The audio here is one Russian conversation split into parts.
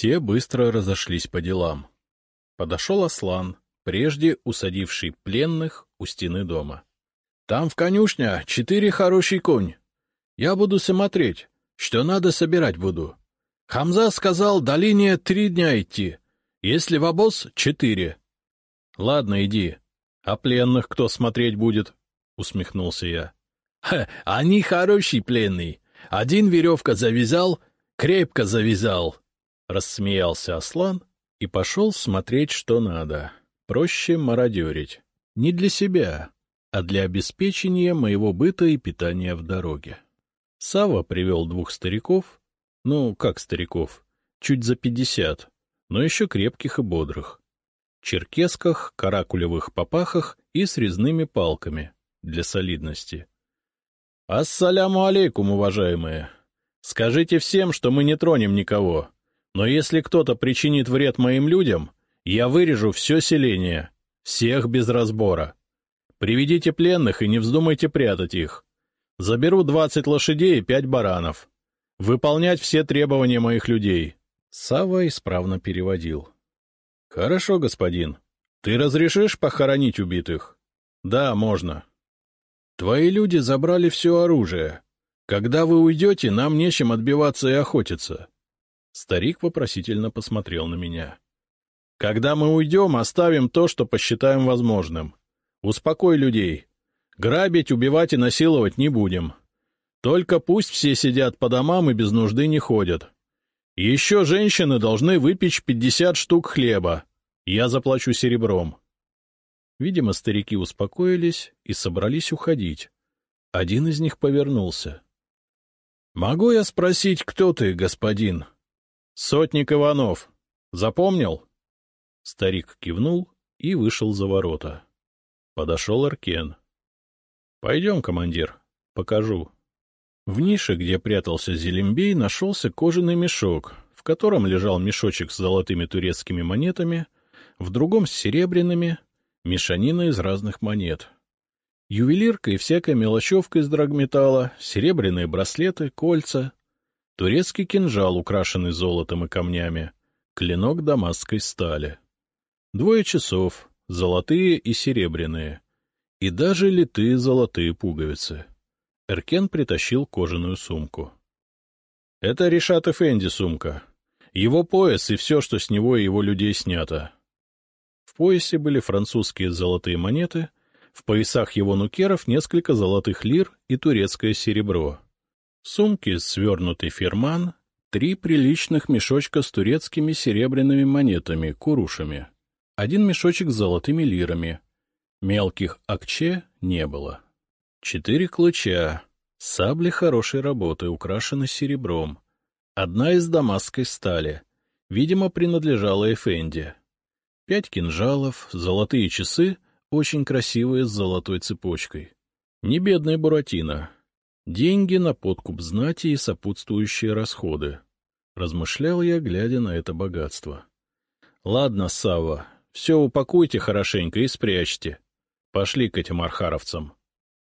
Все быстро разошлись по делам. Подошел Аслан, прежде усадивший пленных у стены дома. — Там в конюшне 4 хороший конь. Я буду смотреть, что надо собирать буду. Хамза сказал, до линии 3 дня идти, если в обоз 4. — Ладно, иди. А пленных кто смотреть будет? — усмехнулся я. — Они хорошие пленные. Один веревка завязал, крепко завязал. — рассмеялся Аслан и пошел смотреть, что надо. Проще мародерить. Не для себя, а для обеспечения моего быта и питания в дороге. Савва привел 2 стариков, ну, как стариков, чуть за 50, но еще крепких и бодрых. В черкесках, каракулевых папахах и с резными палками для солидности. — Ассаляму алейкум, уважаемые! Скажите всем, что мы не тронем никого. Но если кто-то причинит вред моим людям, я вырежу все селение, всех без разбора. Приведите пленных и не вздумайте прятать их. Заберу 20 лошадей и 5 баранов. Выполнять все требования моих людей. Савва исправно переводил. — Хорошо, господин. Ты разрешишь похоронить убитых? — Да, можно. — Твои люди забрали все оружие. Когда вы уйдете, нам нечем отбиваться и охотиться. Старик вопросительно посмотрел на меня. — Когда мы уйдем, оставим то, что посчитаем возможным. Успокой людей. Грабить, убивать и насиловать не будем. Только пусть все сидят по домам и без нужды не ходят. Еще женщины должны выпечь 50 штук хлеба. Я заплачу серебром. Видимо, старики успокоились и собрались уходить. Один из них повернулся. — Могу я спросить, кто ты, господин? — Сотник Иванов. Запомнил? Старик кивнул и вышел за ворота. Подошел Эркен. — Пойдем, командир, покажу. В нише, где прятался Зелимбей, нашелся кожаный мешок, в котором лежал мешочек с золотыми турецкими монетами, в другом с серебряными, мешанина из разных монет. Ювелирка и всякая мелочевка из драгметалла, серебряные браслеты, кольца, турецкий кинжал, украшенный золотом и камнями, клинок дамасской стали. 2 часов, золотые и серебряные, и даже литые золотые пуговицы. Эркен притащил кожаную сумку. — Это Ришат Эфенди сумка. Его пояс и все, что с него и его людей снято. В поясе были французские золотые монеты, в поясах его нукеров несколько золотых лир и турецкое серебро. В сумке свернутый фирман, 3 приличных мешочка с турецкими серебряными монетами, курушами, 1 мешочек с золотыми лирами. Мелких акче не было. 4 клыча, сабли хорошей работы, украшены серебром. 1 из дамасской стали, видимо, принадлежала Эфенди. 5 кинжалов, золотые часы, очень красивые, с золотой цепочкой. Не бедная Буратино. Деньги на подкуп знати и сопутствующие расходы. Размышлял я, глядя на это богатство. — Ладно, Савва, все упакуйте хорошенько и спрячьте. Пошли к этим архаровцам.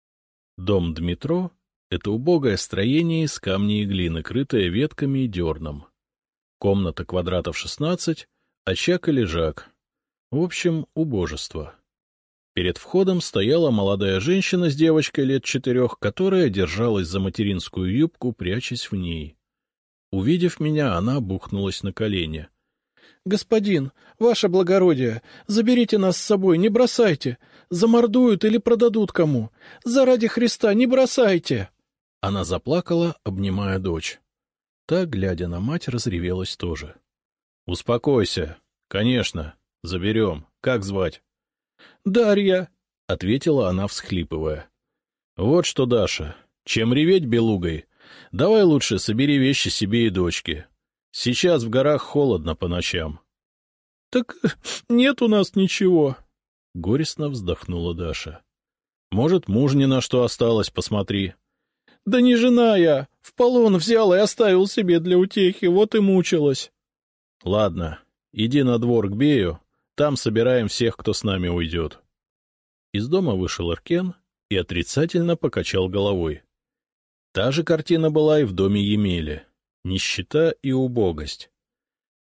Дом Дмитро — это убогое строение из камней и глины, крытое ветками и дерном. Комната квадратов 16, очаг и лежак. В общем, убожество. Перед входом стояла молодая женщина с девочкой лет 4, которая держалась за материнскую юбку, прячась в ней. Увидев меня, она бухнулась на колени. — Господин, ваше благородие, заберите нас с собой, не бросайте. Замордуют или продадут кому. Заради Христа, не бросайте. Она заплакала, обнимая дочь. Та, глядя на мать, разревелась тоже. — Успокойся. Конечно. Заберем. Как звать? — Дарья, — ответила она, всхлипывая. — Вот что, Даша, чем реветь белугой, давай лучше собери вещи себе и дочке. Сейчас в горах холодно по ночам. — Так нет у нас ничего, — горестно вздохнула Даша. — Может, мужнина что осталось, посмотри. — Да не жена я, в полон взял и оставил себе для утехи, вот и мучилась. — Ладно, иди на двор к Бею, там собираем всех, кто с нами уйдет. Из дома вышел Эркен и отрицательно покачал головой. Та же картина была и в доме Емели. Нищета и убогость.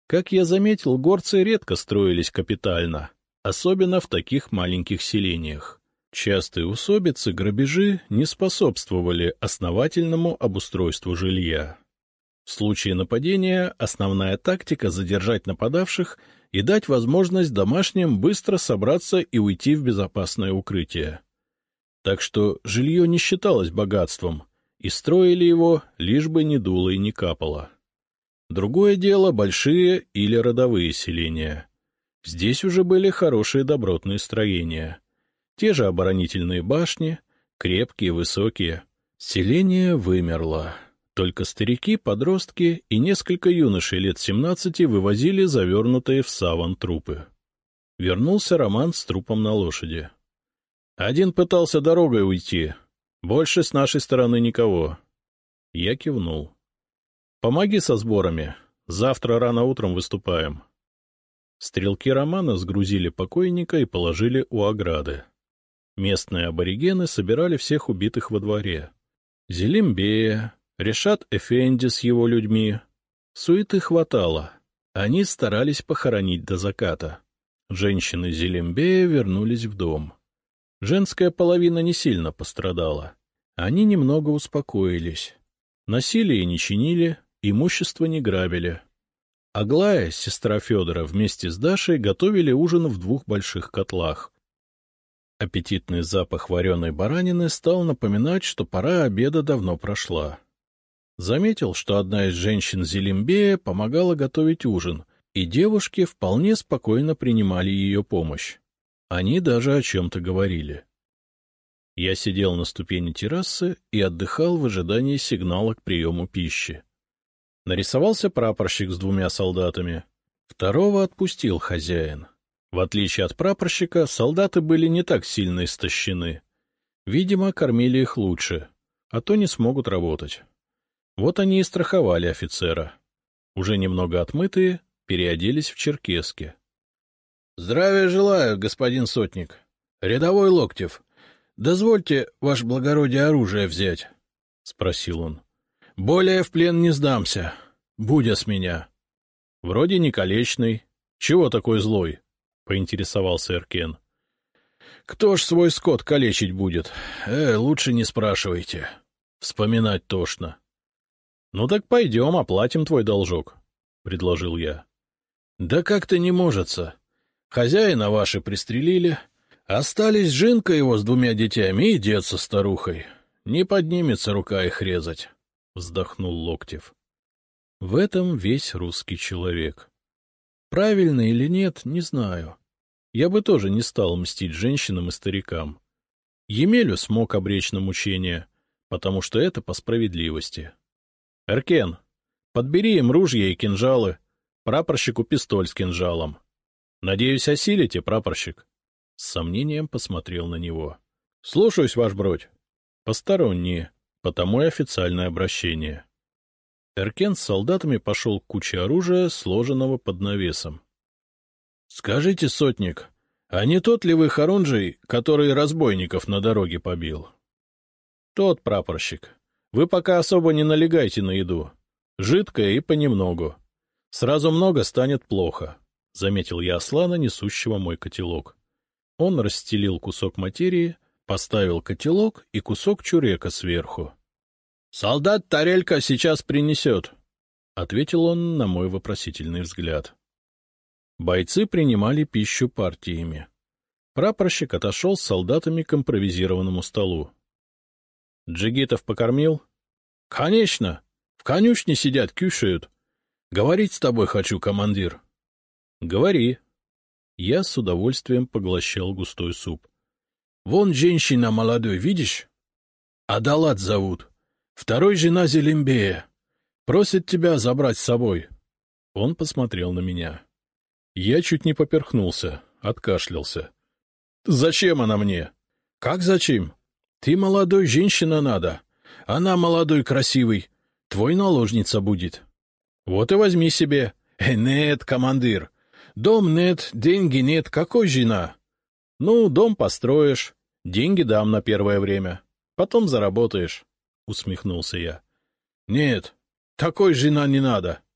Как я заметил, горцы редко строились капитально, особенно в таких маленьких селениях. Частые усобицы, грабежи не способствовали основательному обустройству жилья. В случае нападения основная тактика — задержать нападавших и дать возможность домашним быстро собраться и уйти в безопасное укрытие. Так что жилье не считалось богатством, и строили его, лишь бы ни дуло и ни капало. Другое дело — большие или родовые селения. Здесь уже были хорошие добротные строения. Те же оборонительные башни, крепкие, высокие. Селение вымерло. Только старики, подростки и несколько юношей лет 17 вывозили завернутые в саван трупы. Вернулся Роман с трупом на лошади. Один пытался дорогой уйти. Больше с нашей стороны никого. Я кивнул. — Помоги со сборами. Завтра рано утром выступаем. Стрелки Романа сгрузили покойника и положили у ограды. Местные аборигены собирали всех убитых во дворе. Зелимбея, Решат Эфенди с его людьми. Суеты хватало. Они старались похоронить до заката. Женщины Зелимбея вернулись в дом. Женская половина не сильно пострадала. Они немного успокоились. Насилие не чинили, имущество не грабили. Аглая, сестра Федора, вместе с Дашей готовили ужин в 2 больших котлах. Аппетитный запах вареной баранины стал напоминать, что пора обеда давно прошла. Заметил, что одна из женщин Зелимбея помогала готовить ужин, и девушки вполне спокойно принимали ее помощь. Они даже о чем-то говорили. Я сидел на ступени террасы и отдыхал в ожидании сигнала к приему пищи. Нарисовался прапорщик с 2 солдатами. Второго отпустил хозяин. В отличие от прапорщика, солдаты были не так сильно истощены. Видимо, кормили их лучше, а то не смогут работать. Вот они и страховали офицера. Уже немного отмытые, переоделись в черкески. — Здравия желаю, господин сотник. Рядовой Локтев. Дозвольте, ваше благородие, оружие взять, — спросил он. — Более в плен не сдамся. Будя с меня. — Вроде не калечный. Чего такой злой? — поинтересовался Эркен. — Кто ж свой скот калечить будет? Лучше не спрашивайте. Вспоминать тошно. — Ну так пойдем, оплатим твой должок, — предложил я. — Да как-то не можется. Хозяина ваши пристрелили. Остались жинка его с 2 детьми и дед со старухой. Не поднимется рука их резать, — вздохнул Локтев. В этом весь русский человек. Правильно или нет, не знаю. Я бы тоже не стал мстить женщинам и старикам. Емелю смог обречь на мучение, потому что это по справедливости. Эркен, подбери им ружья и кинжалы, прапорщику пистоль с кинжалом. Надеюсь, осилите, прапорщик? С сомнением посмотрел на него. — Слушаюсь, ваш бродь. Посторонние, потому и официальное обращение. Эркен с солдатами пошел к куче оружия, сложенного под навесом. — Скажите, сотник, а не тот ли вы Хорунжий, который разбойников на дороге побил? — Тот, прапорщик. Вы пока особо не налегайте на еду. Жидкое и понемногу. Сразу много станет плохо, — заметил я Аслана, несущего мой котелок. Он расстелил кусок материи, поставил котелок и кусок чурека сверху. — Солдат тарелька сейчас принесет, — ответил он на мой вопросительный взгляд. Бойцы принимали пищу партиями. Прапорщик отошел с солдатами к импровизированному столу. — Джигитов покормил? — Конечно. В конюшне сидят, кушают. Говорить с тобой хочу, командир. — Говори. Я с удовольствием поглощал густой суп. — Вон женщина молодой, видишь? Адалат зовут. Второй жена Зелимбея. Просит тебя забрать с собой. Он посмотрел на меня. Я чуть не поперхнулся, откашлялся. — Зачем она мне? — Как зачем? Ты молодой, женщина надо. Она молодой, красивый. Твой наложница будет. Вот и возьми себе. Нет, командир. Дом нет, деньги нет. Какой жена? Ну, дом построишь. Деньги дам на первое время. Потом заработаешь. — усмехнулся я. — Нет, такой жена не надо.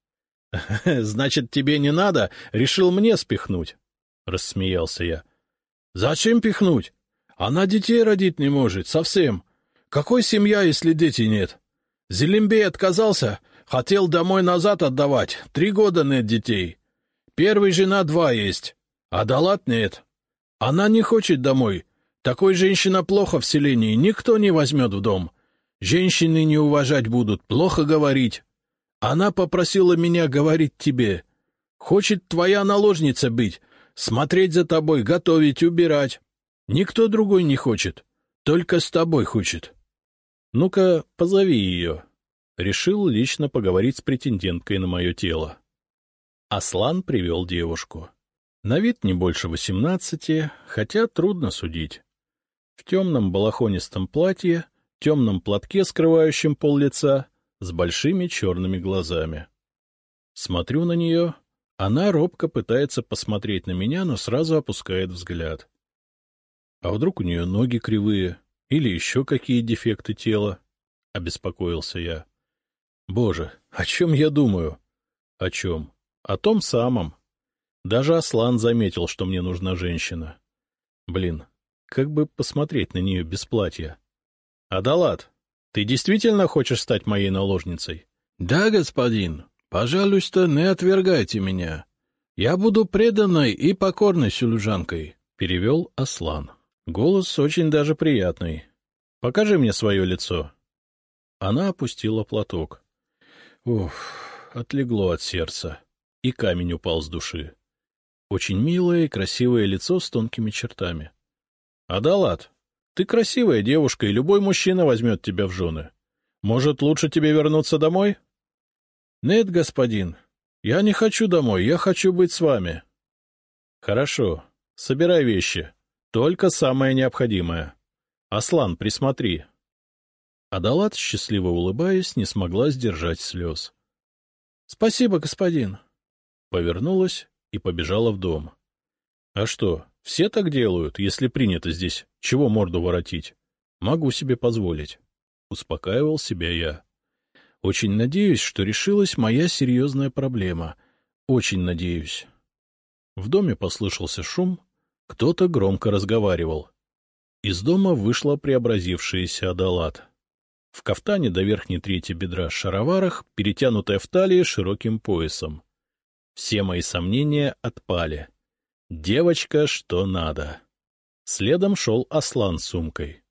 — Значит, тебе не надо? Решил мне спихнуть? — рассмеялся я. — Зачем пихнуть? Она детей родить не может, совсем. Какой семья, если детей нет? Зелимбей отказался, хотел домой назад отдавать. 3 года нет детей. Первый жена 2 есть, а Далат нет. Она не хочет домой. Такой женщина плохо в селении, никто не возьмет в дом. Женщины не уважать будут, плохо говорить. Она попросила меня говорить тебе. Хочет твоя наложница быть, смотреть за тобой, готовить, убирать. Никто другой не хочет, только с тобой хочет. Ну-ка, позови ее. Решил лично поговорить с претенденткой на мое тело. Аслан привел девушку. На вид не больше 18, хотя трудно судить. В темном балахонистом платье, темном платке, скрывающем пол лица, с большими черными глазами. Смотрю на нее, она робко пытается посмотреть на меня, но сразу опускает взгляд. А вдруг у нее ноги кривые или еще какие дефекты тела? — обеспокоился я. Боже, о чем я думаю? О чем? О том самом. Даже Аслан заметил, что мне нужна женщина. Блин, как бы посмотреть на нее без платья? — Адалат, ты действительно хочешь стать моей наложницей? — Да, господин. Пожалуйста, не отвергайте меня. Я буду преданной и покорной служанкой, — перевел Аслан. Голос очень даже приятный. — Покажи мне свое лицо. Она опустила платок. Уф, отлегло от сердца, и камень упал с души. Очень милое и красивое лицо с тонкими чертами. — Адалат, ты красивая девушка, и любой мужчина возьмет тебя в жены. Может, лучше тебе вернуться домой? — Нет, господин, я не хочу домой, я хочу быть с вами. — Хорошо, собирай вещи, только самое необходимое. Аслан, присмотри. Адалат, счастливо улыбаясь, не смогла сдержать слез. — Спасибо, господин. Повернулась и побежала в дом. А что, все так делают, если принято здесь, чего морду воротить? Могу себе позволить. Успокаивал себя я. Очень надеюсь, что решилась моя серьезная проблема. Очень надеюсь. В доме послышался шум, кто-то громко разговаривал. Из дома вышла преобразившаяся Адалат. В кафтане до верхней трети бедра шароварах, перетянутая в талии широким поясом. Все мои сомнения отпали. Девочка что надо. Следом шел Аслан с сумкой.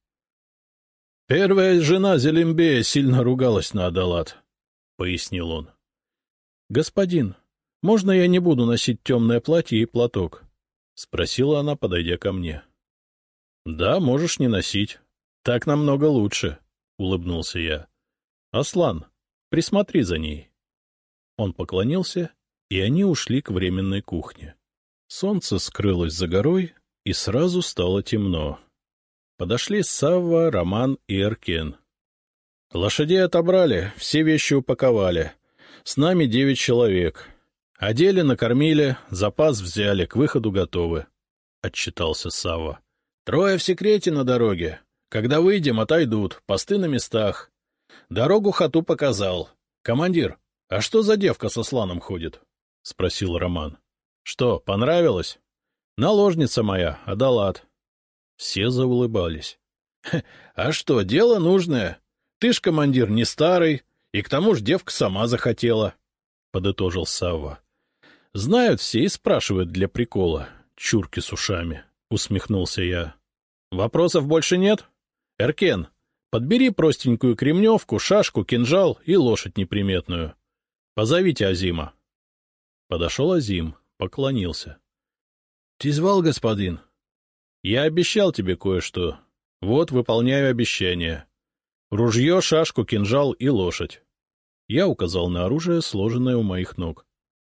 «Первая жена Зелимбея сильно ругалась на Адалат», — пояснил он. «Господин, можно я не буду носить темное платье и платок?» — спросила она, подойдя ко мне. «Да, можешь не носить. Так намного лучше», — улыбнулся я. «Аслан, присмотри за ней». Он поклонился, и они ушли к временной кухне. Солнце скрылось за горой, и сразу стало темно. Подошли Савва, Роман и Эркен. — Лошадей отобрали, все вещи упаковали. С нами 9 человек. Одели, накормили, запас взяли, к выходу готовы, — отчитался Савва. — 3 в секрете на дороге. Когда выйдем, отойдут, посты на местах. Дорогу хату показал. — Командир, а что за девка со Асланом ходит? — спросил Роман. — Что, понравилось? — Наложница моя, Адалат. Все заулыбались. — А что, дело нужное. Ты ж, командир, не старый, и к тому же девка сама захотела, — подытожил Савва. — Знают все и спрашивают для прикола. Чурки с ушами, — усмехнулся я. — Вопросов больше нет? Эркен, подбери простенькую кремневку, шашку, кинжал и лошадь неприметную. Позовите Азима. Подошел Азим, поклонился. — Ты звал, господин? — Я обещал тебе кое-что. Вот, выполняю обещание. Ружье, шашку, кинжал и лошадь. Я указал на оружие, сложенное у моих ног.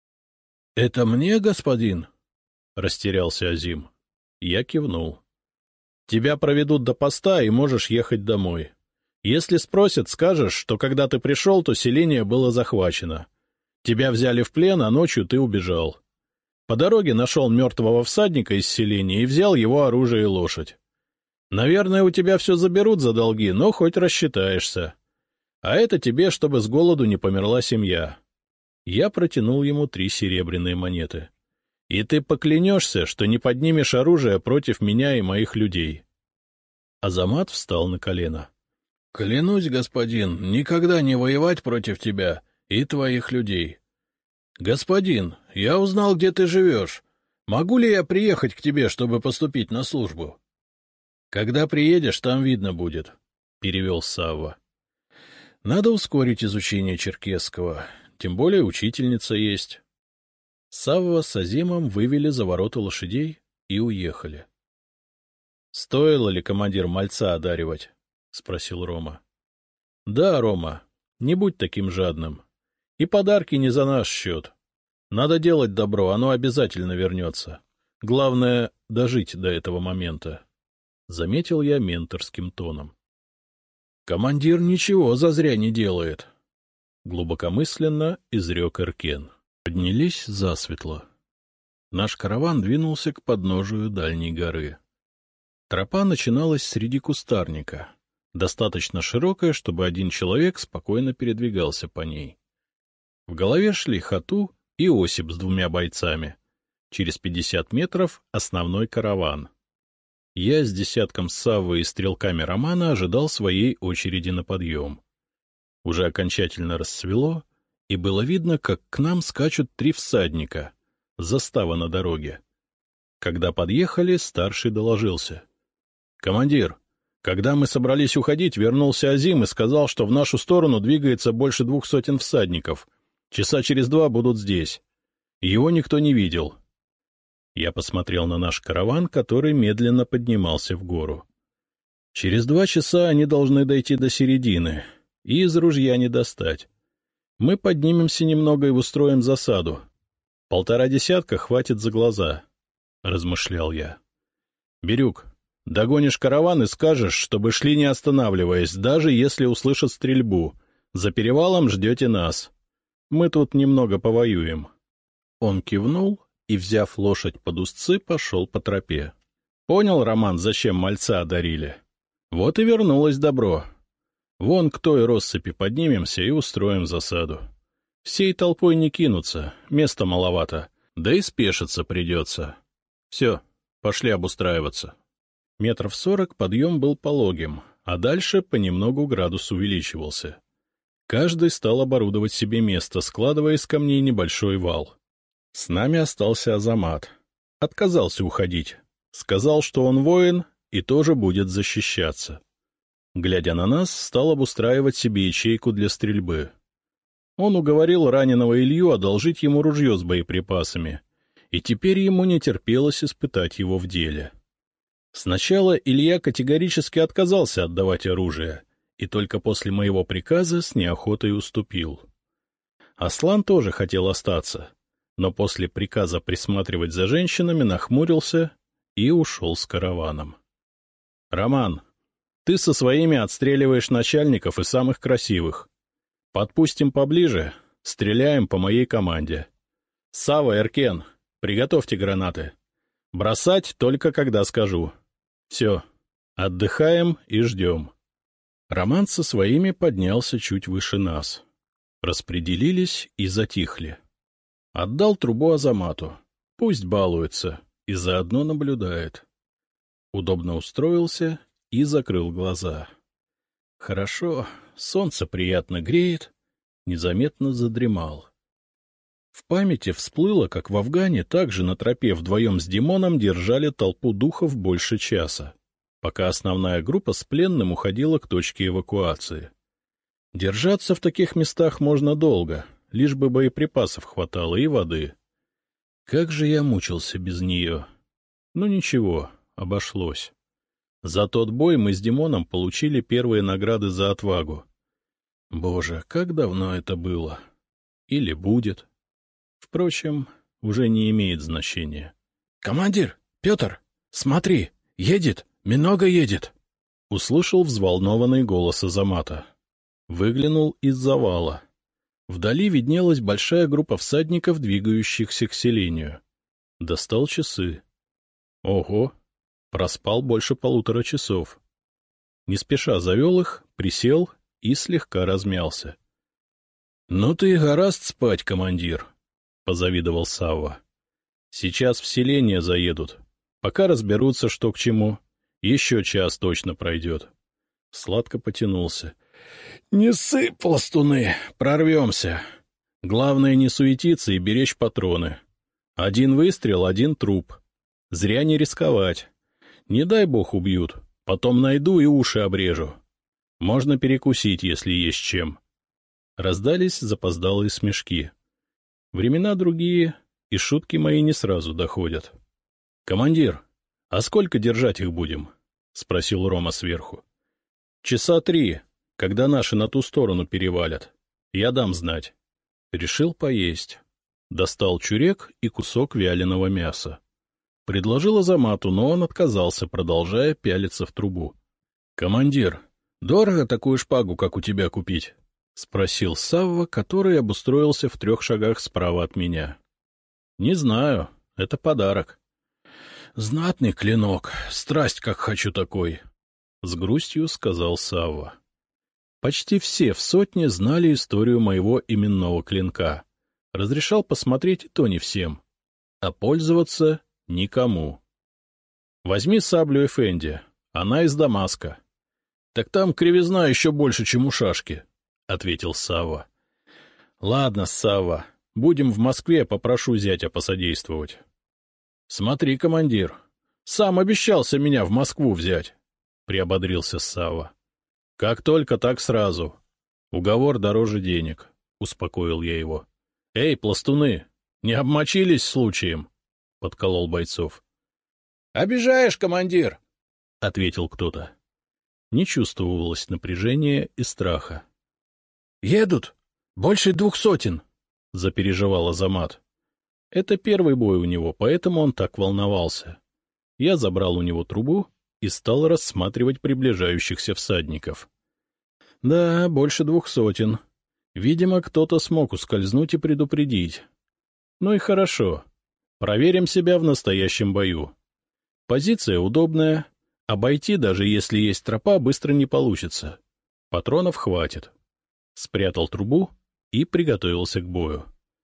— Это мне, господин? — растерялся Азим. Я кивнул. — Тебя проведут до поста, и можешь ехать домой. Если спросят, скажешь, что когда ты пришел, то селение было захвачено. Тебя взяли в плен, а ночью ты убежал. По дороге нашел мертвого всадника из селения и взял его оружие и лошадь. Наверное, у тебя все заберут за долги, но хоть рассчитаешься. А это тебе, чтобы с голоду не померла семья. Я протянул ему 3 серебряные монеты. — И ты поклянешься, что не поднимешь оружие против меня и моих людей. Азамат встал на колено. — Клянусь, господин, никогда не воевать против тебя и твоих людей. — Господин, я узнал, где ты живешь. Могу ли я приехать к тебе, чтобы поступить на службу? — Когда приедешь, там видно будет, — перевел Савва. — Надо ускорить изучение черкесского, тем более учительница есть. Савва с Азимом вывели за ворота лошадей и уехали. — Стоило ли, командир, мальца одаривать? — спросил Рома. — Да, Рома, не будь таким жадным. И подарки не за наш счет. Надо делать добро, оно обязательно вернется. Главное — дожить до этого момента. Заметил я менторским тоном. — Командир ничего зазря не делает. Глубокомысленно изрек Эркен. Поднялись засветло. Наш караван двинулся к подножию дальней горы. Тропа начиналась среди кустарника, достаточно широкая, чтобы один человек спокойно передвигался по ней. В голове шли Хату и Осип с 2 бойцами. Через 50 метров — основной караван. Я с десятком Саввы и стрелками Романа ожидал своей очереди на подъем. Уже окончательно рассвело, и было видно, как к нам скачут 3 всадника, застава на дороге. Когда подъехали, старший доложился. — Командир, когда мы собрались уходить, вернулся Азим и сказал, что в нашу сторону двигается больше 200 всадников. Часа через 2 будут здесь. Его никто не видел. Я посмотрел на наш караван, который медленно поднимался в гору. Через 2 часа они должны дойти до середины, и из ружья не достать. Мы поднимемся немного и устроим засаду. 1,5 десятка хватит за глаза, — размышлял я. — Бирюк, догонишь караван и скажешь, чтобы шли не останавливаясь, даже если услышат стрельбу. За перевалом ждете нас. Мы тут немного повоюем. Он кивнул и, взяв лошадь под узцы, пошел по тропе. Понял, Роман, зачем мальца одарили? Вот и вернулось добро. Вон к той россыпи поднимемся и устроим засаду. Всей толпой не кинутся, места маловато, да и спешиться придется. Все, пошли обустраиваться. 40 метров подъем был пологим, а дальше понемногу градус увеличивался. Каждый стал оборудовать себе место, складывая из камней небольшой вал. С нами остался Азамат. Отказался уходить. Сказал, что он воин и тоже будет защищаться. Глядя на нас, стал обустраивать себе ячейку для стрельбы. Он уговорил раненого Илью одолжить ему ружье с боеприпасами, и теперь ему не терпелось испытать его в деле. Сначала Илья категорически отказался отдавать оружие, и только после моего приказа с неохотой уступил. Аслан тоже хотел остаться, но после приказа присматривать за женщинами нахмурился и ушел с караваном. — Роман, ты со своими отстреливаешь начальников и самых красивых. Подпустим поближе, стреляем по моей команде. Сава, Эркен, приготовьте гранаты. Бросать только когда скажу. Все, отдыхаем и ждем. Роман со своими поднялся чуть выше нас. Распределились и затихли. Отдал трубу Азамату. Пусть балуется и заодно наблюдает. Удобно устроился и закрыл глаза. Хорошо, солнце приятно греет, незаметно задремал. В памяти всплыло, как в Афгане также на тропе вдвоем с Димоном держали толпу духов больше часа, пока основная группа с пленным уходила к точке эвакуации. Держаться в таких местах можно долго, лишь бы боеприпасов хватало и воды. Как же я мучился без нее. Ну ничего, обошлось. За тот бой мы с Димоном получили первые награды за отвагу. Боже, как давно это было. Или будет. Впрочем, уже не имеет значения. — Командир, Петр, смотри, едет, много едет! — услышал взволнованный голос Азамата. Выглянул из завала. Вдали виднелась большая группа всадников, двигающихся к селению. Достал часы. Ого! Проспал больше 1,5 часов. Не спеша завел их, присел и слегка размялся. — Ну ты и гораст спать, командир, — позавидовал Савва. — Сейчас в селение заедут. Пока разберутся, что к чему. Еще час точно пройдет. Сладко потянулся. — Не ссы, пластуны, прорвемся. Главное не суетиться и беречь патроны. Один выстрел, один труп. Зря не рисковать. Не дай бог убьют. Потом найду и уши обрежу. Можно перекусить, если есть чем. Раздались запоздалые смешки. Времена другие, и шутки мои не сразу доходят. — Командир, а сколько держать их будем? — спросил Рома сверху. — 3 часа, когда наши на ту сторону перевалят. Я дам знать. Решил поесть. Достал чурек и кусок вяленого мяса. Предложил Азамату, но он отказался, продолжая пялиться в трубу. — Командир, дорого такую шпагу, как у тебя, купить? — спросил Савва, который обустроился в 3 шагах справа от меня. — Не знаю, это подарок. — Знатный клинок, страсть как хочу такой, — с грустью сказал Савва. Почти все в сотне знали историю моего именного клинка. Разрешал посмотреть и то не всем, а пользоваться никому. — Возьми саблю Эфенди, она из Дамаска. — Так там кривизна еще больше, чем у шашки, — ответил Савва. — Ладно, Савва, будем в Москве, попрошу зятя посодействовать. — Смотри, командир, сам обещался меня в Москву взять, — приободрился Савва. — Как только, так сразу. Уговор дороже денег, — успокоил я его. — Эй, пластуны, не обмочились случаем? — подколол бойцов. — Обижаешь, командир, — ответил кто-то. Не чувствовалось напряжения и страха. — Едут! Больше 200! — запереживал Азамат. Это первый бой у него, поэтому он так волновался. Я забрал у него трубу и стал рассматривать приближающихся всадников. Да, больше 200. Видимо, кто-то смог ускользнуть и предупредить. Ну и хорошо. Проверим себя в настоящем бою. Позиция удобная. Обойти, даже если есть тропа, быстро не получится. Патронов хватит. Спрятал трубу и приготовился к бою.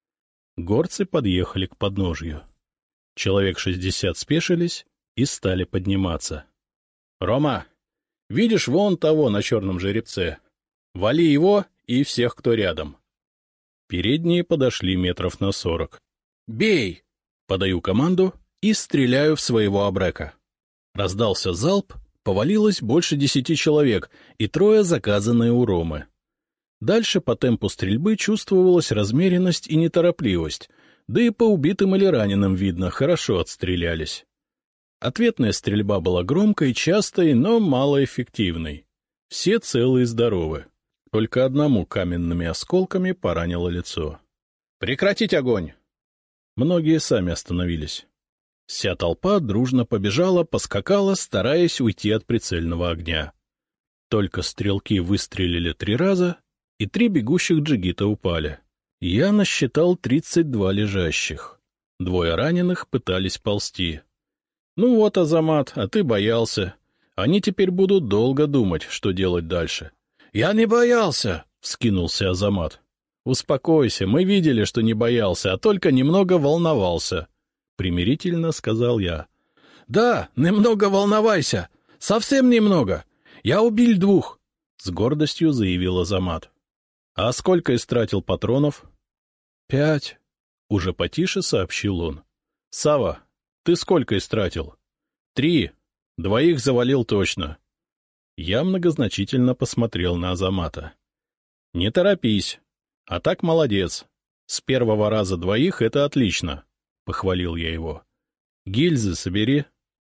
Горцы подъехали к подножью. Человек 60 спешились и стали подниматься. — Рома, видишь вон того на черном жеребце? Вали его и всех, кто рядом. Передние подошли метров на 40. — Бей! — подаю команду и стреляю в своего абрека. Раздался залп, повалилось больше 10 человек и 3 заказанные у Ромы. Дальше по темпу стрельбы чувствовалась размеренность и неторопливость, да и по убитым или раненым, видно, хорошо отстрелялись. Ответная стрельба была громкой, частой, но малоэффективной. Все целы и здоровы. Только одному каменными осколками поранило лицо. «Прекратить огонь!» Многие сами остановились. Вся толпа дружно побежала, поскакала, стараясь уйти от прицельного огня. Только стрелки выстрелили 3 раза, и 3 бегущих джигита упали. Я насчитал 32 лежащих. 2 раненых пытались ползти. Ну вот, Азамат, а ты боялся. Они теперь будут долго думать, что делать дальше. — Я не боялся! — вскинулся Азамат. — Успокойся, мы видели, что не боялся, а только немного волновался. — примирительно сказал я. — Да, немного волновайся. Совсем немного. Я убил 2, — с гордостью заявил Азамат. — А сколько истратил патронов? — 5, — уже потише сообщил он. — Сава, ты сколько истратил? — 3. 2 завалил точно. Я многозначительно посмотрел на Азамата. — Не торопись. А так молодец. С первого раза 2 — это отлично, — похвалил я его. — Гильзы собери.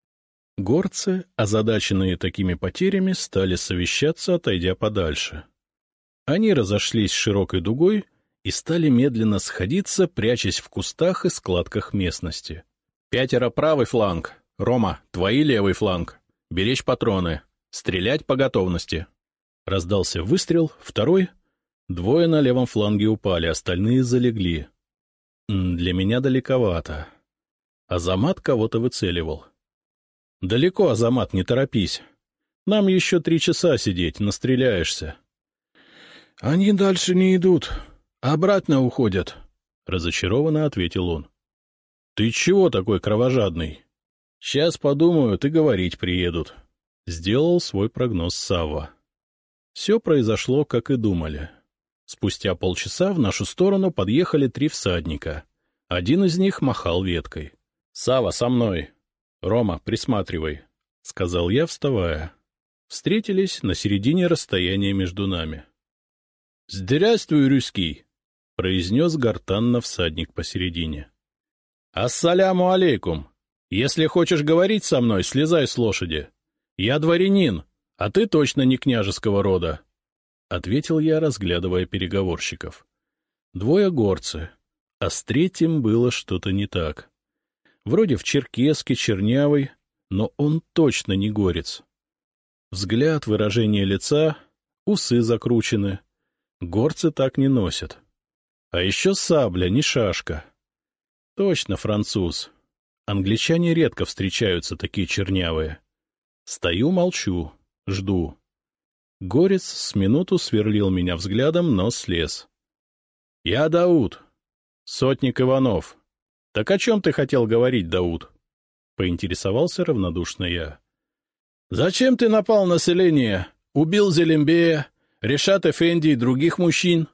Горцы, озадаченные такими потерями, стали совещаться, отойдя подальше. Они разошлись широкой дугой и стали медленно сходиться, прячась в кустах и складках местности. — 5 правый фланг. Рома, твои левый фланг. Беречь патроны. Стрелять по готовности. Раздался выстрел, 2. 2 на левом фланге упали, остальные залегли. Для меня далековато. Азамат кого-то выцеливал. — Далеко, Азамат, не торопись. Нам еще 3 часа сидеть, настреляешься. — Они дальше не идут. Обратно уходят, — разочарованно ответил он. — Ты чего такой кровожадный? Сейчас подумают и говорить приедут. Сделал свой прогноз Савва. Все произошло, как и думали. Спустя полчаса в нашу сторону подъехали 3 всадника. Один из них махал веткой. — Сава, со мной. Рома, присматривай, — сказал я, вставая. Встретились на середине расстояния между нами. — Здравствуй, русский, — произнес гортанно всадник посередине. — Ассаляму алейкум. Если хочешь говорить со мной, слезай с лошади. Я дворянин, а ты точно не княжеского рода, — ответил я, разглядывая переговорщиков. 2 горцы, а с 3-м было что-то не так. Вроде в черкеске, чернявый, но он точно не горец. Взгляд, выражение лица, усы закручены. Горцы так не носят. А еще сабля, не шашка. Точно француз. Англичане редко встречаются такие чернявые. Стою, молчу, жду. Горец с минуту сверлил меня взглядом, но слез. — Я Дауд, сотник Иванов. — Так о чем ты хотел говорить, Дауд? — поинтересовался равнодушно я. — Зачем ты напал на селение? Убил Зелимбея, Решат Эфенди и других мужчин?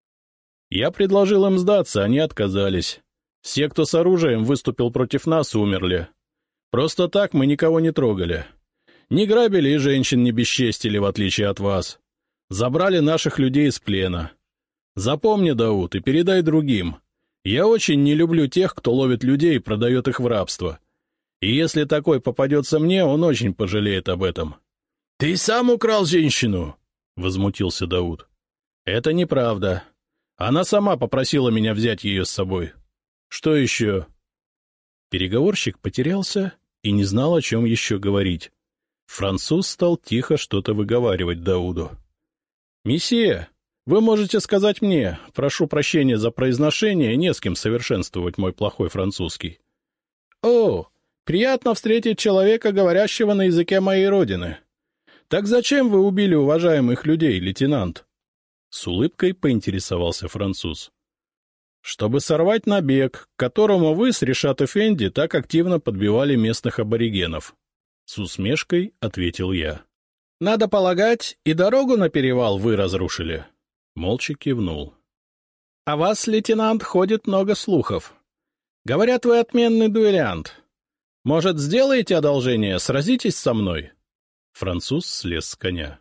Я предложил им сдаться, они отказались. Все, кто с оружием выступил против нас, умерли. Просто так мы никого не трогали. Не грабили и женщин не бесчестили, в отличие от вас. Забрали наших людей из плена. Запомни, Дауд, и передай другим. Я очень не люблю тех, кто ловит людей и продает их в рабство. И если такой попадется мне, он очень пожалеет об этом. — Ты сам украл женщину? — возмутился Дауд. — Это неправда. Она сама попросила меня взять ее с собой. Что еще? Переговорщик потерялся и не знал, о чем еще говорить. Француз стал тихо что-то выговаривать Дауду. — Месье, вы можете сказать мне, прошу прощения за произношение, не с кем совершенствовать мой плохой французский. — О, приятно встретить человека, говорящего на языке моей родины. Так зачем вы убили уважаемых людей, лейтенант? С улыбкой поинтересовался француз. — Чтобы сорвать набег, к которому вы с Решат Эфенди так активно подбивали местных аборигенов. С усмешкой ответил я. — Надо полагать, и дорогу на перевал вы разрушили. Молча кивнул. — О вас, лейтенант, ходит много слухов. Говорят, вы отменный дуэлянт. Может, сделаете одолжение, сразитесь со мной? Француз слез с коня.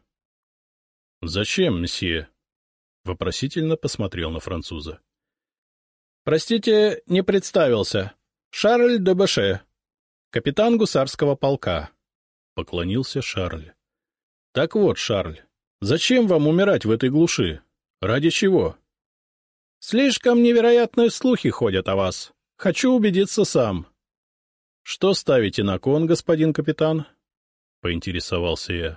— Зачем, месье? — вопросительно посмотрел на француза. — Простите, не представился. Шарль де Беше, капитан гусарского полка. Поклонился Шарль. — Так вот, Шарль, зачем вам умирать в этой глуши? Ради чего? — Слишком невероятные слухи ходят о вас. Хочу убедиться сам. — Что ставите на кон, господин капитан? — поинтересовался я.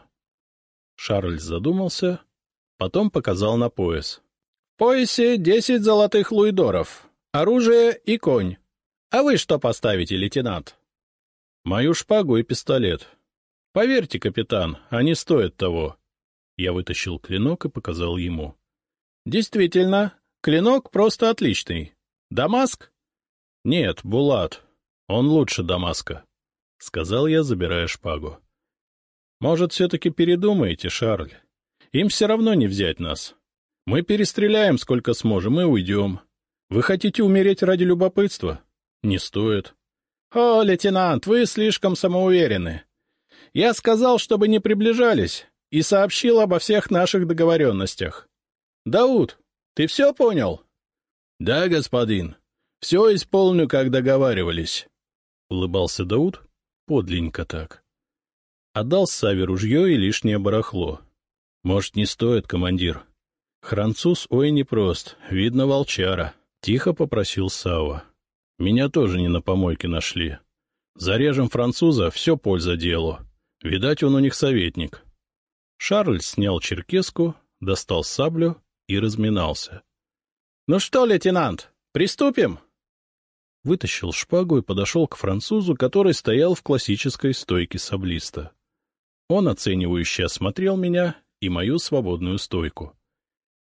Шарль задумался, потом показал на пояс. — В поясе 10 золотых луидоров, оружие и конь. А вы что поставите, лейтенант? — Мою шпагу и пистолет. — Поверьте, капитан, они стоят того. Я вытащил клинок и показал ему. — Действительно, клинок просто отличный. Дамаск? — Нет, Булат. Он лучше Дамаска, — сказал я, забирая шпагу. — Может, все-таки передумаете, Шарль? Им все равно не взять нас. Мы перестреляем сколько сможем и уйдем. Вы хотите умереть ради любопытства? Не стоит. — О, лейтенант, вы слишком самоуверены. Я сказал, чтобы не приближались, и сообщил обо всех наших договоренностях. Дауд, ты все понял? — Да, господин. Все исполню, как договаривались. — улыбался Дауд, подленько так. Отдал Саве ружье и лишнее барахло. — Может, не стоит, командир? Француз ой непрост, видно волчара. Тихо попросил Сава. Меня тоже не на помойке нашли. Зарежем француза, все польза делу. Видать, он у них советник. Шарль снял черкеску, достал саблю и разминался. — Ну что, лейтенант, приступим? Вытащил шпагу и подошел к французу, который стоял в классической стойке саблиста. Он оценивающе осмотрел меня и мою свободную стойку.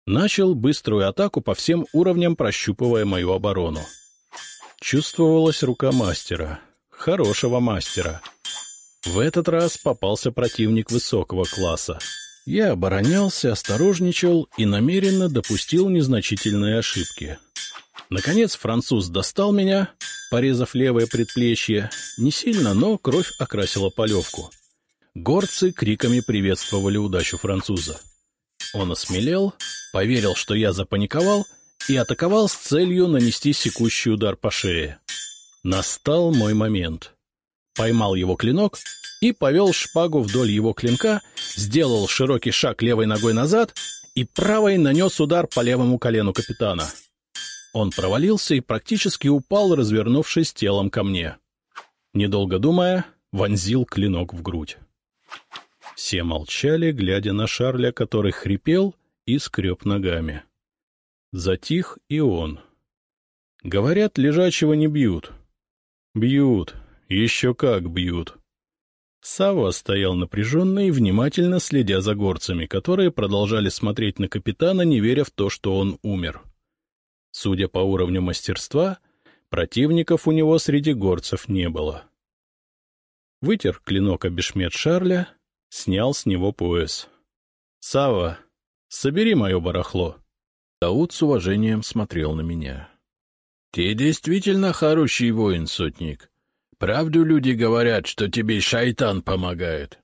Начал быструю атаку по всем уровням, прощупывая мою оборону. Чувствовалась рука мастера, хорошего мастера. В этот раз попался противник высокого класса. Я оборонялся, осторожничал и намеренно допустил незначительные ошибки. Наконец француз достал меня, порезав левое предплечье. Не сильно, но кровь окрасила полевку. Горцы криками приветствовали удачу француза. Он осмелел, поверил, что я запаниковал, и атаковал с целью нанести секущий удар по шее. Настал мой момент. Поймал его клинок и повел шпагу вдоль его клинка, сделал широкий шаг левой ногой назад и правой нанес удар по левому колену капитана. Он провалился и практически упал, развернувшись телом ко мне. Недолго думая, вонзил клинок в грудь. Все молчали, глядя на Шарля, который хрипел и скреб ногами. Затих и он. Говорят, лежачего не бьют. Бьют, еще как бьют. Савва стоял напряженно и внимательно следя за горцами, которые продолжали смотреть на капитана, не веря в то, что он умер. Судя по уровню мастерства, противников у него среди горцев не было. Вытер клинок об бешмет Шарля, снял с него пояс. — Савва, собери мое барахло. Дауд с уважением смотрел на меня. — Ты действительно хороший воин, сотник. Правду люди говорят, что тебе шайтан помогает.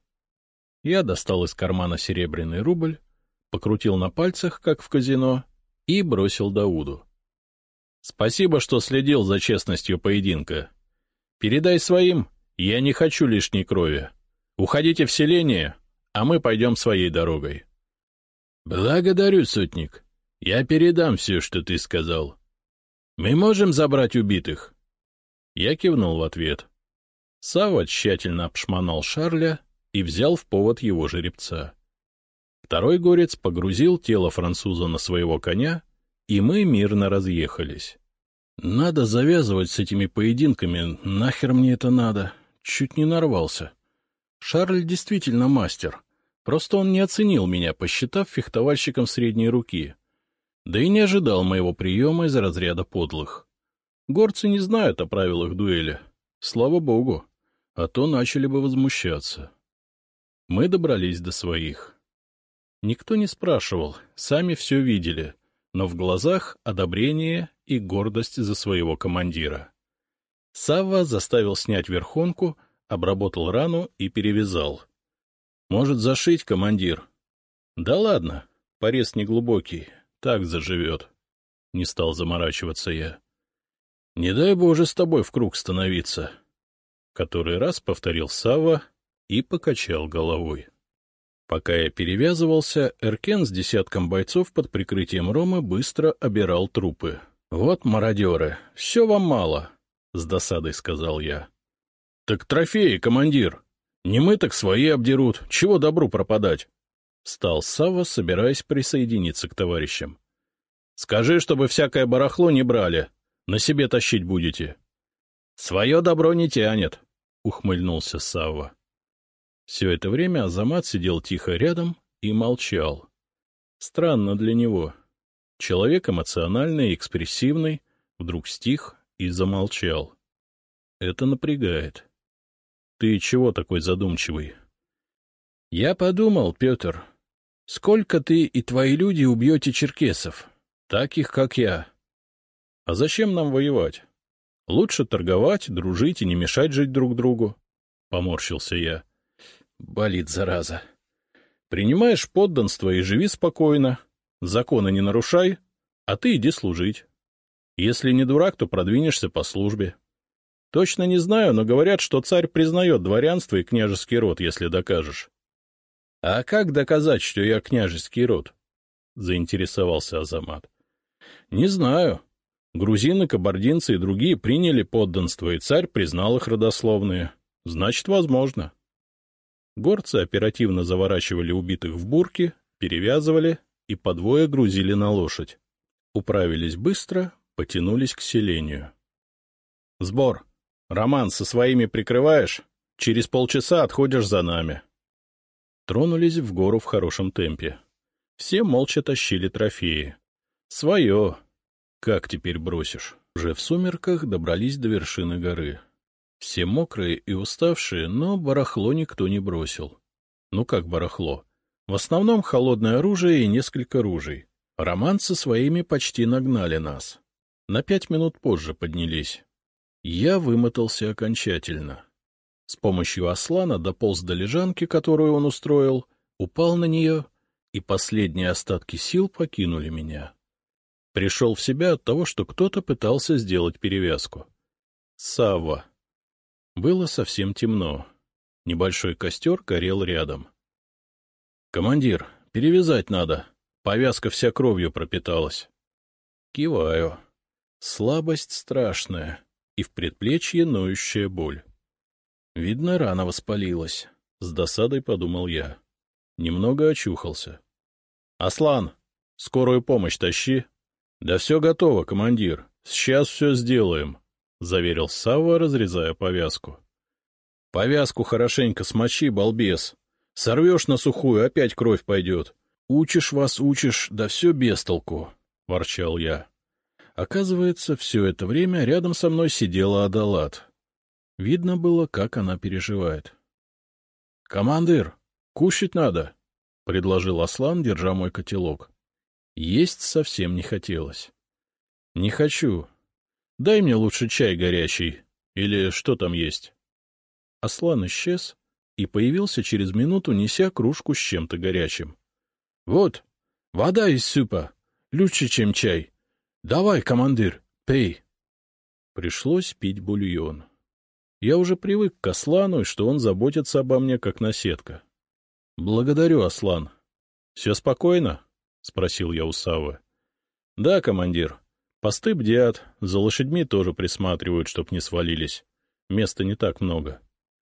Я достал из кармана серебряный рубль, покрутил на пальцах, как в казино, и бросил Дауду. — Спасибо, что следил за честностью поединка. Передай своим, я не хочу лишней крови. Уходите в селение, а мы пойдем своей дорогой. — Благодарю, сотник. Я передам все, что ты сказал. Мы можем забрать убитых? Я кивнул в ответ. Савва тщательно обшмонал Шарля и взял в повод его жеребца. Второй горец погрузил тело француза на своего коня, и мы мирно разъехались. Надо завязывать с этими поединками, нахер мне это надо, чуть не нарвался. Шарль действительно мастер, просто он не оценил меня, посчитав фехтовальщиком средней руки. Да и не ожидал моего приема из разряда подлых. Горцы не знают о правилах дуэли. Слава богу, а то начали бы возмущаться. Мы добрались до своих. Никто не спрашивал, сами все видели, но в глазах одобрение и гордость за своего командира. Савва заставил снять верхонку, обработал рану и перевязал. — Может, зашить, командир? — Да ладно, порез неглубокий, так заживет. Не стал заморачиваться я. — Не дай Боже с тобой в круг становиться. Который раз повторил Савва и покачал головой. Пока я перевязывался, Эркен с десятком бойцов под прикрытием Ромы быстро обирал трупы. — Вот мародеры, все вам мало, — с досадой сказал я. — Так трофеи, командир. Не мы, так свои обдерут. Чего добру пропадать? Встал Савва, собираясь присоединиться к товарищам. — Скажи, чтобы всякое барахло не брали. На себе тащить будете. — Свое добро не тянет, — ухмыльнулся Савва. Все это время Азамат сидел тихо рядом и молчал. Странно для него. Человек эмоциональный и экспрессивный вдруг стих и замолчал. Это напрягает. Ты чего такой задумчивый? — Я подумал, Петр, сколько ты и твои люди убьете черкесов, таких, как я. А зачем нам воевать? Лучше торговать, дружить и не мешать жить друг другу. Поморщился я. Болит, зараза. Принимаешь подданство и живи спокойно. Законы не нарушай, а ты иди служить. Если не дурак, то продвинешься по службе. Точно не знаю, но говорят, что царь признает дворянство и княжеский род, если докажешь. — А как доказать, что я княжеский род? — заинтересовался Азамат. — Не знаю. Грузины, кабардинцы и другие приняли подданство, и царь признал их родословные. Значит, возможно. Горцы оперативно заворачивали убитых в бурки, перевязывали и по двое грузили на лошадь. Управились быстро, потянулись к селению. — Сбор. Роман, со своими прикрываешь? Через полчаса отходишь за нами. Тронулись в гору в хорошем темпе. Все молча тащили трофеи. Свое. Как теперь бросишь? Уже в сумерках добрались до вершины горы. Все мокрые и уставшие, но барахло никто не бросил. Ну как барахло? В основном холодное оружие и несколько ружей. Романцы своими почти нагнали нас. На 5 минут позже поднялись. Я вымотался окончательно. С помощью Аслана дополз до лежанки, которую он устроил, упал на нее, и последние остатки сил покинули меня. Пришел в себя от того, что кто-то пытался сделать перевязку. Савва. Было совсем темно. Небольшой костер горел рядом. — Командир, перевязать надо. Повязка вся кровью пропиталась. Киваю. Слабость страшная, и в предплечье ноющая боль. Видно, рана воспалилась. С досадой подумал я. Немного очухался. — Аслан, скорую помощь тащи. — Да все готово, командир. Сейчас все сделаем, — заверил Савва, разрезая повязку. — Повязку хорошенько смочи, балбес. Сорвешь на сухую, опять кровь пойдет. Учишь вас, учишь, да все без толку, — ворчал я. Оказывается, все это время рядом со мной сидела Адалат. Видно было, как она переживает. — Командир, кушать надо, — предложил Аслан, держа мой котелок. Есть совсем не хотелось. — Не хочу. Дай мне лучше чай горячий. Или что там есть? Аслан исчез и появился через минуту, неся кружку с чем-то горячим. — Вот, вода из супа. Лучше, чем чай. Давай, командир, пей. Пришлось пить бульон. Я уже привык к Аслану, и что он заботится обо мне, как наседка. — Благодарю, Аслан. — Все спокойно? — спросил я у Саввы. — Да, командир. Посты бдят, за лошадьми тоже присматривают, чтоб не свалились. Места не так много.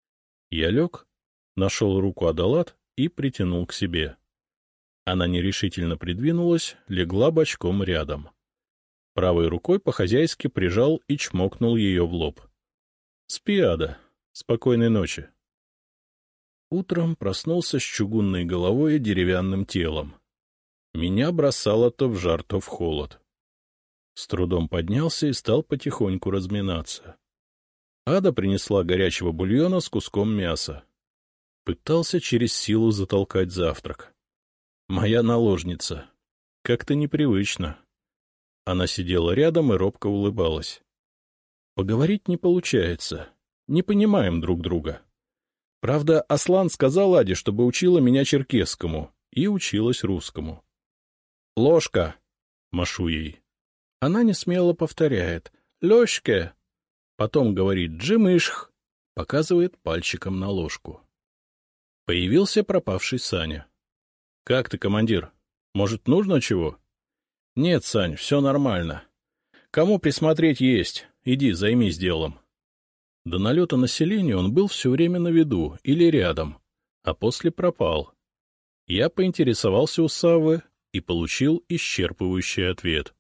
Я лег, нашел руку Адалат и притянул к себе. Она нерешительно придвинулась, легла бочком рядом. Правой рукой по-хозяйски прижал и чмокнул ее в лоб. — Спи, Ада. Спокойной ночи. Утром проснулся с чугунной головой и деревянным телом. Меня бросало то в жар, то в холод. С трудом поднялся и стал потихоньку разминаться. Ада принесла горячего бульона с куском мяса. Пытался через силу затолкать завтрак. Моя наложница. Как-то непривычно. Она сидела рядом и робко улыбалась. Поговорить не получается. Не понимаем друг друга. Правда, Аслан сказал Аде, чтобы учила меня черкесскому, и училась русскому. «Ложка!» — машу ей. Она несмело повторяет «Лёшке!» Потом говорит «Джимышх!» — показывает пальчиком на ложку. Появился пропавший Саня. — Как ты, командир? Может, нужно чего? — Нет, Сань, все нормально. Кому присмотреть есть, иди, займись делом. До налета населения он был все время на виду или рядом, а после пропал. Я поинтересовался у Саввы и получил исчерпывающий ответ.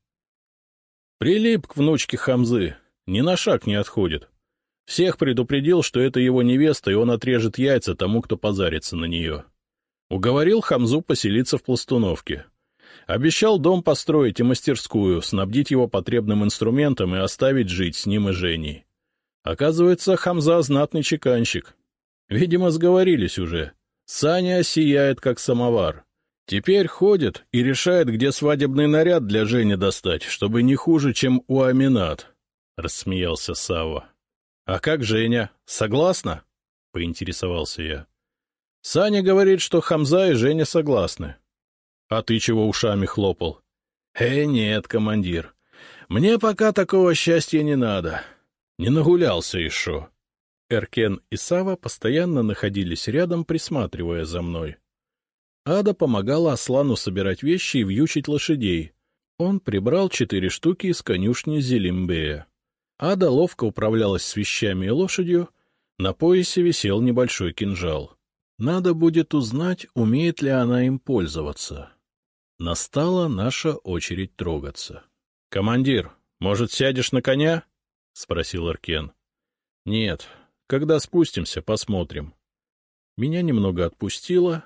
Прилип к внучке Хамзы, ни на шаг не отходит. Всех предупредил, что это его невеста, и он отрежет яйца тому, кто позарится на нее. Уговорил Хамзу поселиться в Пластуновке. Обещал дом построить и мастерскую, снабдить его потребным инструментом и оставить жить с ним и Женей. Оказывается, Хамза знатный чеканщик. Видимо, сговорились уже. Саня сияет, как самовар. Теперь ходит и решает, где свадебный наряд для Жени достать, чтобы не хуже, чем у Аминат, — рассмеялся Савва. — А как Женя? Согласна? — поинтересовался я. Саня говорит, что Хамза и Женя согласны. — А ты чего ушами хлопал? — нет, командир. Мне пока такого счастья не надо. Не нагулялся еще. Эркен и Сава постоянно находились рядом, присматривая за мной. Ада помогала Аслану собирать вещи и вьючить лошадей. Он прибрал 4 штуки из конюшни Зелимбея. Ада ловко управлялась с вещами и лошадью, на поясе висел небольшой кинжал. Надо будет узнать, умеет ли она им пользоваться. Настала наша очередь трогаться. — Командир, может, сядешь на коня? — спросил Эркен. — Нет, когда спустимся, посмотрим. Меня немного отпустило.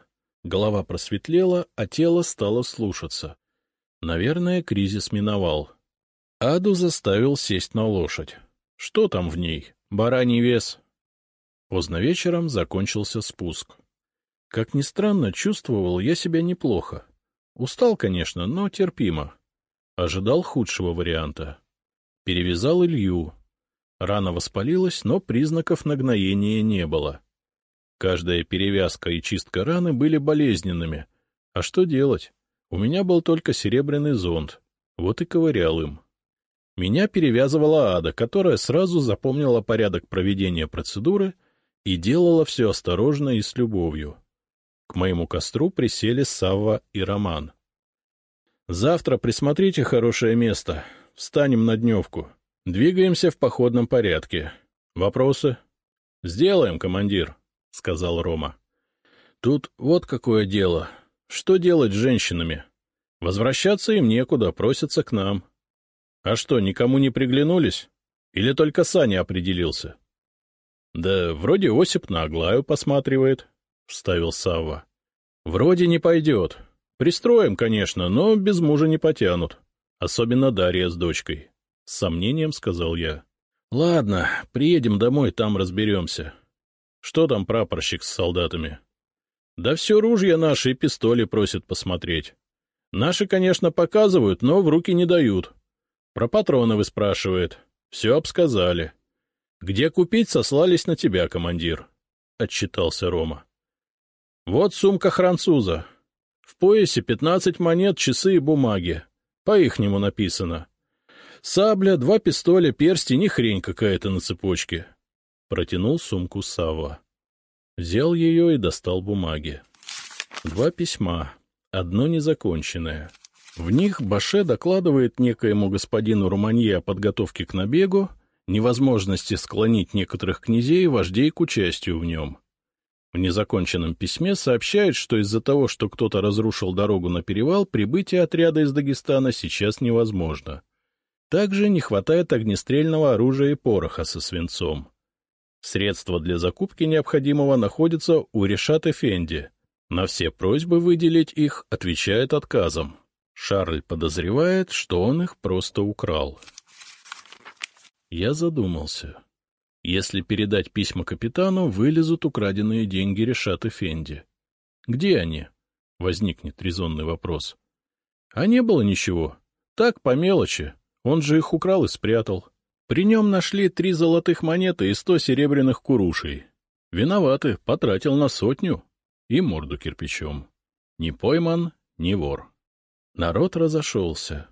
Голова просветлела, а тело стало слушаться. Наверное, кризис миновал. Аду заставил сесть на лошадь. Что там в ней? Бараний вес. Поздно вечером закончился спуск. Как ни странно, чувствовал я себя неплохо. Устал, конечно, но терпимо. Ожидал худшего варианта. Перевязал Илью. Рана воспалилась, но признаков нагноения не было. Каждая перевязка и чистка раны были болезненными. А что делать? У меня был только серебряный зонт. Вот и ковырял им. Меня перевязывала Ада, которая сразу запомнила порядок проведения процедуры и делала все осторожно и с любовью. К моему костру присели Савва и Роман. — Завтра присмотрите хорошее место. Встанем на дневку. Двигаемся в походном порядке. Вопросы? — Сделаем, командир, — сказал Рома. — Тут вот какое дело. Что делать с женщинами? Возвращаться им некуда, просятся к нам. А что, никому не приглянулись? Или только Саня определился? — Да вроде Осип на Аглаю посматривает, — вставил Савва. — Вроде не пойдет. Пристроим, конечно, но без мужа не потянут. Особенно Дарья с дочкой. С сомнением сказал я. — Ладно, приедем домой, там разберемся. Что там прапорщик с солдатами? — Да все ружья наши и пистоли просят посмотреть. Наши, конечно, показывают, но в руки не дают. Про патроны вы спрашивает. Все обсказали. — Где купить, сослались на тебя, командир, — отчитался Рома. — Вот сумка француза. В поясе 15 монет, часы и бумаги. По-ихнему написано. Сабля, 2 пистоля, перстень и хрень какая-то на цепочке. Протянул сумку Савва. Взял ее и достал бумаги. 2 письма, одно незаконченное. В них Баше докладывает некоему господину Руманье о подготовке к набегу, невозможности склонить некоторых князей и вождей к участию в нем. В незаконченном письме сообщает, что из-за того, что кто-то разрушил дорогу на перевал, прибытие отряда из Дагестана сейчас невозможно. Также не хватает огнестрельного оружия и пороха со свинцом. Средства для закупки необходимого находятся у Решат Эфенди. На все просьбы выделить их отвечает отказом. Шарль подозревает, что он их просто украл. Я задумался. Если передать письма капитану, вылезут украденные деньги Решат Эфенди. Где они? Возникнет резонный вопрос. А не было ничего. Так, по мелочи. Он же их украл и спрятал. При нем нашли 3 золотых монеты и 100 серебряных курушей. Виноваты, потратил на 100 и морду кирпичом. Не пойман, не вор. Народ разошелся.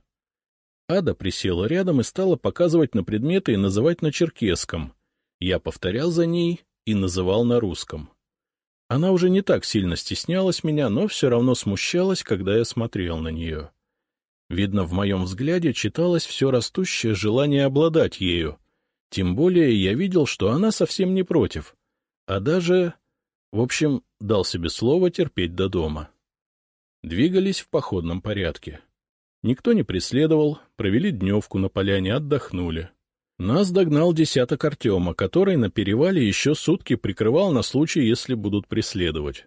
Ада присела рядом и стала показывать на предметы и называть на черкесском. Я повторял за ней и называл на русском. Она уже не так сильно стеснялась меня, но все равно смущалась, когда я смотрел на нее. Видно, в моем взгляде читалось все растущее желание обладать ею. Тем более я видел, что она совсем не против. А даже... В общем, дал себе слово терпеть до дома. Двигались в походном порядке. Никто не преследовал, провели дневку на поляне, отдохнули. Нас догнал десяток Артема, который на перевале еще сутки прикрывал на случай, если будут преследовать.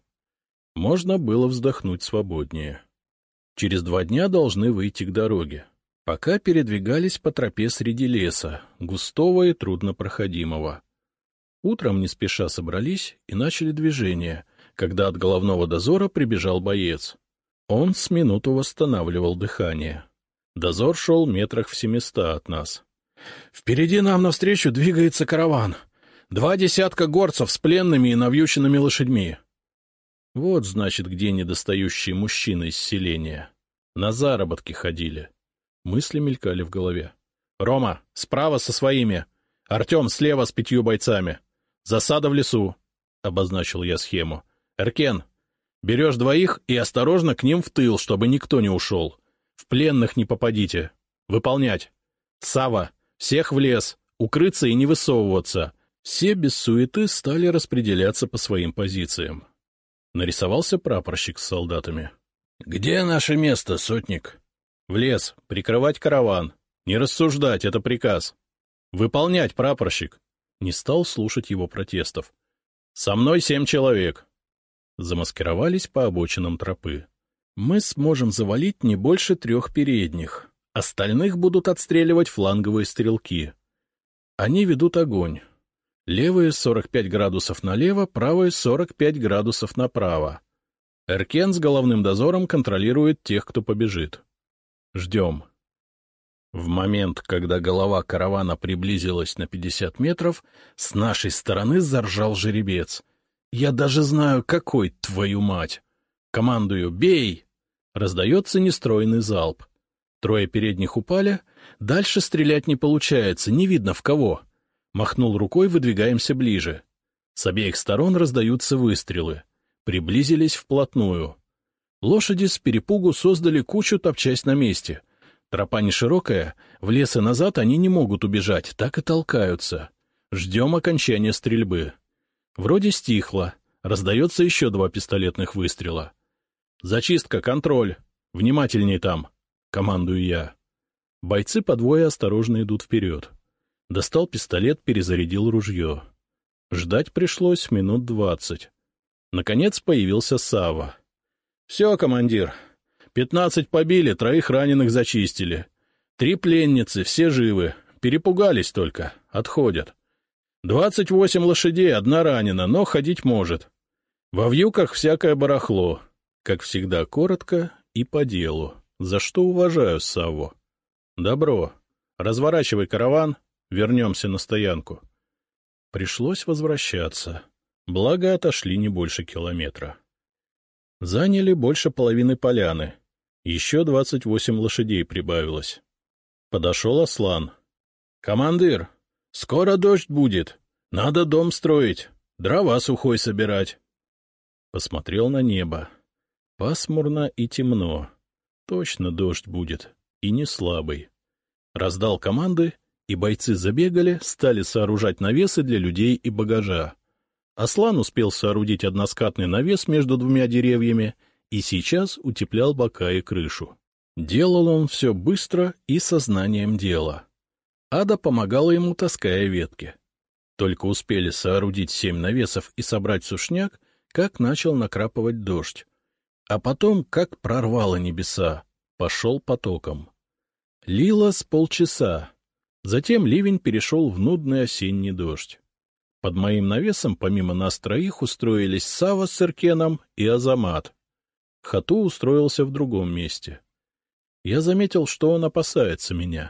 Можно было вздохнуть свободнее. Через 2 дня должны выйти к дороге. Пока передвигались по тропе среди леса, густого и труднопроходимого. Утром не спеша собрались и начали движение, когда от головного дозора прибежал боец. Он с минуту восстанавливал дыхание. Дозор шел метрах в 700 от нас. — Впереди нам навстречу двигается караван. 2 десятка горцев с пленными и навьюченными лошадьми. Вот, значит, где недостающие мужчины из селения. На заработки ходили. Мысли мелькали в голове. — Рома, справа со своими. Артем слева с 5 бойцами. Засада в лесу, — обозначил я схему. — Эркен, берешь 2 и осторожно к ним в тыл, чтобы никто не ушел. В пленных не попадите. Выполнять. Сава, всех в лес, укрыться и не высовываться. Все без суеты стали распределяться по своим позициям. Нарисовался прапорщик с солдатами. — Где наше место, сотник? — В лес, прикрывать караван. Не рассуждать, это приказ. — Выполнять, прапорщик. Не стал слушать его протестов. — Со мной 7 человек. Замаскировались по обочинам тропы. Мы сможем завалить не больше 3 передних. Остальных будут отстреливать фланговые стрелки. Они ведут огонь. Левые 45 градусов налево, правые 45 градусов направо. Эркен с головным дозором контролирует тех, кто побежит. Ждем. В момент, когда голова каравана приблизилась на 50 метров, с нашей стороны заржал жеребец. Я даже знаю, какой, твою мать. Командую «Бей!» Раздается нестройный залп. 3 передних упали, дальше стрелять не получается, не видно в кого. Махнул рукой, выдвигаемся ближе. С обеих сторон раздаются выстрелы. Приблизились вплотную. Лошади с перепугу создали кучу, топчась на месте. Тропа не широкая, в лес и назад они не могут убежать, так и толкаются. Ждем окончания стрельбы. Вроде стихло, раздается еще 2 пистолетных выстрела. «Зачистка, контроль! Внимательней там!» — командую я. Бойцы по 2 осторожно идут вперед. Достал пистолет, перезарядил ружье. Ждать пришлось минут 20. Наконец появился Савва. — Все, командир. 15 побили, 3 раненых зачистили. 3 пленницы, все живы. Перепугались только, отходят. 28 лошадей, 1 ранена, но ходить может. Во вьюках всякое барахло. Как всегда, коротко и по делу, за что уважаю Савву. Добро. Разворачивай караван, вернемся на стоянку. Пришлось возвращаться. Благо, отошли не больше километра. Заняли больше половины поляны. Еще 28 лошадей прибавилось. Подошел Аслан. — Командир, скоро дождь будет. Надо дом строить, дрова сухой собирать. Посмотрел на небо. Пасмурно и темно. Точно дождь будет, и не слабый. Раздал команды, и бойцы забегали, стали сооружать навесы для людей и багажа. Аслан успел соорудить односкатный навес между 2 деревьями и сейчас утеплял бока и крышу. Делал он все быстро и сознанием дела. Ада помогала ему, таская ветки. Только успели соорудить 7 навесов и собрать сушняк, как начал накрапывать дождь. А потом, как прорвало небеса, пошел потоком. Лило с полчаса. Затем ливень перешел в нудный осенний дождь. Под моим навесом, помимо нас 3, устроились Сава с Эркеном и Азамат. Хату устроился в другом месте. Я заметил, что он опасается меня.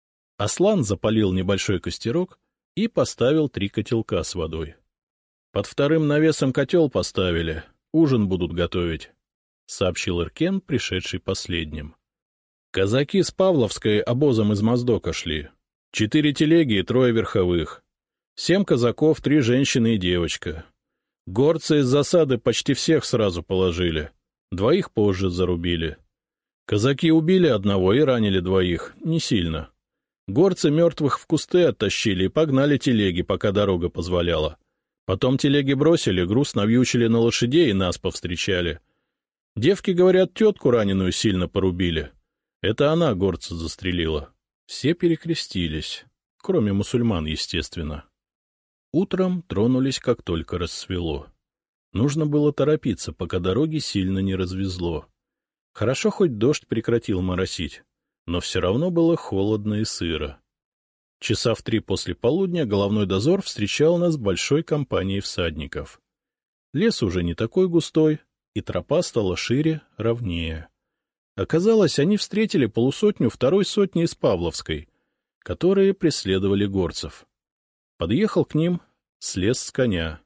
Аслан запалил небольшой костерок и поставил 3 котелка с водой. Под 2 навесом котел поставили, ужин будут готовить, — сообщил Эркен, пришедший последним. Казаки с Павловской обозом из Моздока шли. 4 телеги и 3 верховых. 7 казаков, 3 женщины и девочка. Горцы из засады почти всех сразу положили. 2 позже зарубили. Казаки убили 1 и ранили 2, не сильно. Горцы мертвых в кусты оттащили и погнали телеги, пока дорога позволяла. Потом телеги бросили, груз навьючили на лошадей и нас повстречали. Девки, говорят, тетку раненую сильно порубили. Это она горца застрелила. Все перекрестились, кроме мусульман, естественно. Утром тронулись, как только рассвело. Нужно было торопиться, пока дороги сильно не развезло. Хорошо, хоть дождь прекратил моросить, но все равно было холодно и сыро. Часа в 3 после полудня головной дозор встречал нас большой компанией всадников. Лес уже не такой густой, и тропа стала шире, ровнее. Оказалось, они встретили 150 сотни из Павловской, которые преследовали горцев. Подъехал к ним, слез с коня.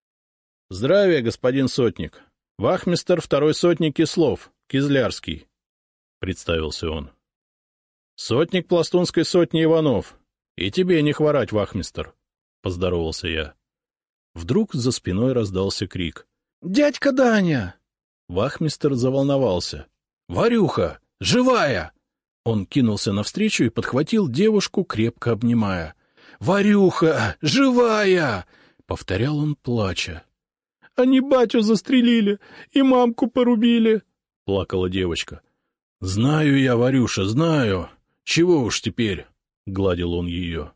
— Здравия, господин сотник! Вахмистр 2 сотни Кислов, Кизлярский, — представился он. — Сотник пластунской сотни Иванов. И тебе не хворать, вахмистр, — поздоровался я. Вдруг за спиной раздался крик. — Дядька Даня! Вахмистр заволновался. — Варюха! Живая! Он кинулся навстречу и подхватил девушку, крепко обнимая. — Варюха! Живая! — повторял он, плача. — Они батю застрелили и мамку порубили, — плакала девочка. — Знаю я, Варюша, знаю. Чего уж теперь? — гладил он ее.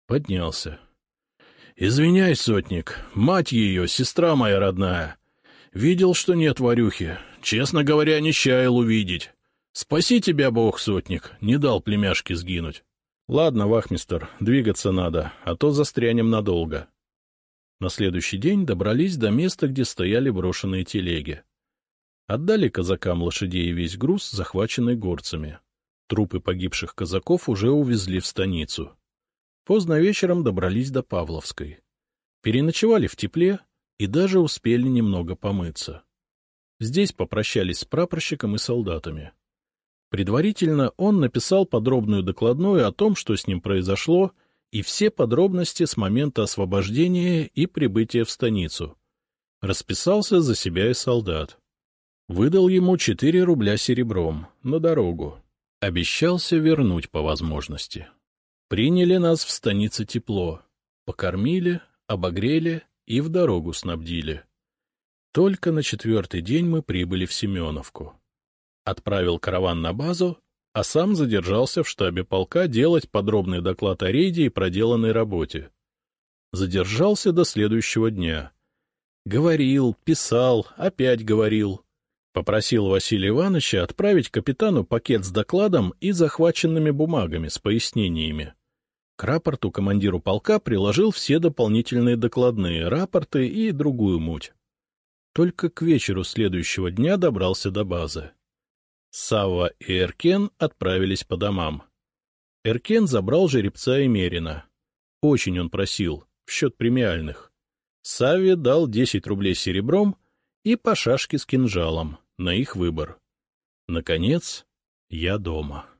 Поднялся. — Извиняй, сотник, мать ее, сестра моя родная. Видел, что нет Варюхи. Честно говоря, не чаял увидеть. Спаси тебя, бог, сотник, не дал племяшке сгинуть. Ладно, вахмистр, двигаться надо, а то застрянем надолго. На следующий день добрались до места, где стояли брошенные телеги. Отдали казакам лошадей и весь груз, захваченный горцами. Трупы погибших казаков уже увезли в станицу. Поздно вечером добрались до Павловской. Переночевали в тепле и даже успели немного помыться. Здесь попрощались с прапорщиком и солдатами. Предварительно он написал подробную докладную о том, что с ним произошло, и все подробности с момента освобождения и прибытия в станицу. Расписался за себя и солдат. Выдал ему 4 рубля серебром на дорогу. Обещался вернуть по возможности. Приняли нас в станице тепло. Покормили, обогрели и в дорогу снабдили. Только на 4-й день мы прибыли в Семеновку. Отправил караван на базу, а сам задержался в штабе полка делать подробный доклад о рейде и проделанной работе. Задержался до следующего дня. Говорил, писал, опять говорил. Попросил Василия Ивановича отправить капитану пакет с докладом и захваченными бумагами с пояснениями. К рапорту командиру полка приложил все дополнительные докладные, рапорты и другую муть. Только к вечеру следующего дня добрался до базы. Савва и Эркен отправились по домам. Эркен забрал жеребца и мерина. Очень он просил, в счет премиальных. Савве дал 10 рублей серебром и по шашке с кинжалом, на их выбор. Наконец, я дома.